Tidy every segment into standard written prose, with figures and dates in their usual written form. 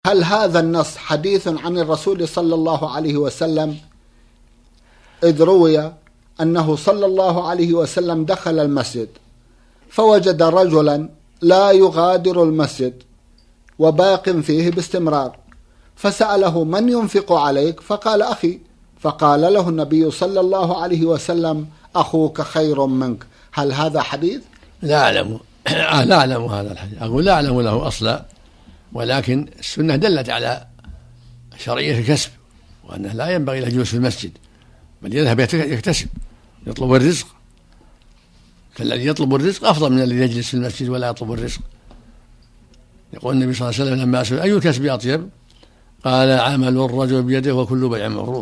هل هذا النص حديث عن الرسول صلى الله عليه وسلم؟ إذ روي أنه صلى الله عليه وسلم دخل المسجد فوجد رجلا لا يغادر المسجد وباق فيه باستمرار، فسأله: من ينفق عليك؟ فقال: أخي. فقال له النبي صلى الله عليه وسلم: أخوك خير منك. هل هذا حديث؟ لا أعلم هذا الحديث، أقول لا أعلم له أصلا، ولكن السنة دلت على شرعية الكسب، وأنه لا ينبغي له الجلوس في المسجد، بل يذهب يكتسب يطلب الرزق، فالذي يطلب الرزق أفضل من الذي يجلس في المسجد ولا يطلب الرزق. يقول النبي صلى الله عليه وسلم لما سئل: أي الكسب أطيب؟ قال: عمل الرجل بيده وكل بيع مبرور.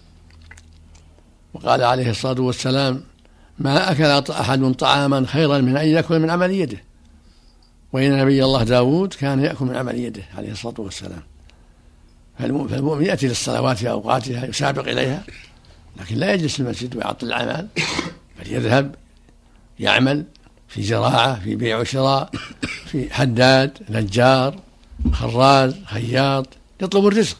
وقال عليه الصلاة والسلام: ما أكل أحد طعاما خيرا من أن يأكل من عمل يده. وإن نبي الله داود كان يأكل من عمل يده عليه الصلاة والسلام. فالمؤمن يأتي للصلوات في أوقاتها يسابق إليها، لكن لا يجلس في المسجد ويعطل الأعمال، بل يذهب يعمل في زراعة، في بيع وشراء، في حداد، نجار، خراز، خياط، يطلب الرزق.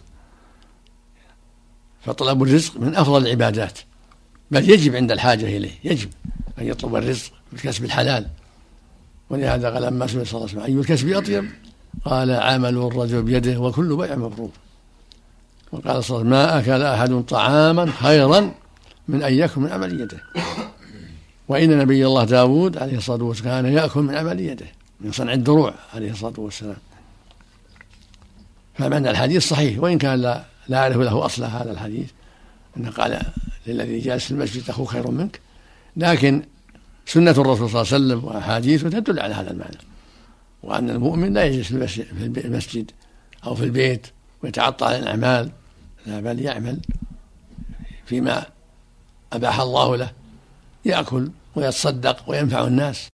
فطلب الرزق من أفضل العبادات، بل يجب عند الحاجة إليه، يجب أن يطلب الرزق بالكسب الحلال. ولهذا قال لما سئل صلى الله عليه وسلم: أي الكسب أطيب؟ قال: عمل الرجل بيده وكل بيع مبرور. وقال صلى الله عليه وسلم: ما أكل أحد طعاما خيرا من أن يأكل من عمل يده. وإن نبي الله داود عليه الصلاة والسلام كان يأكل من عمل يده، من صنع الدروع عليه الصلاة والسلام. فمعنى الحديث صحيح، وإن كان لا أعرف له أصل هذا الحديث، أنه قال للذي جالس في المسجد: أخوه خير منك، لكن سنة الرسول صلى الله عليه وسلم وأحاديثه تدل على هذا المعنى، وأن المؤمن لا يجلس في المسجد أو في البيت ويتعطل عن الأعمال، بل يعمل فيما أباح الله له، يأكل ويتصدق وينفع الناس.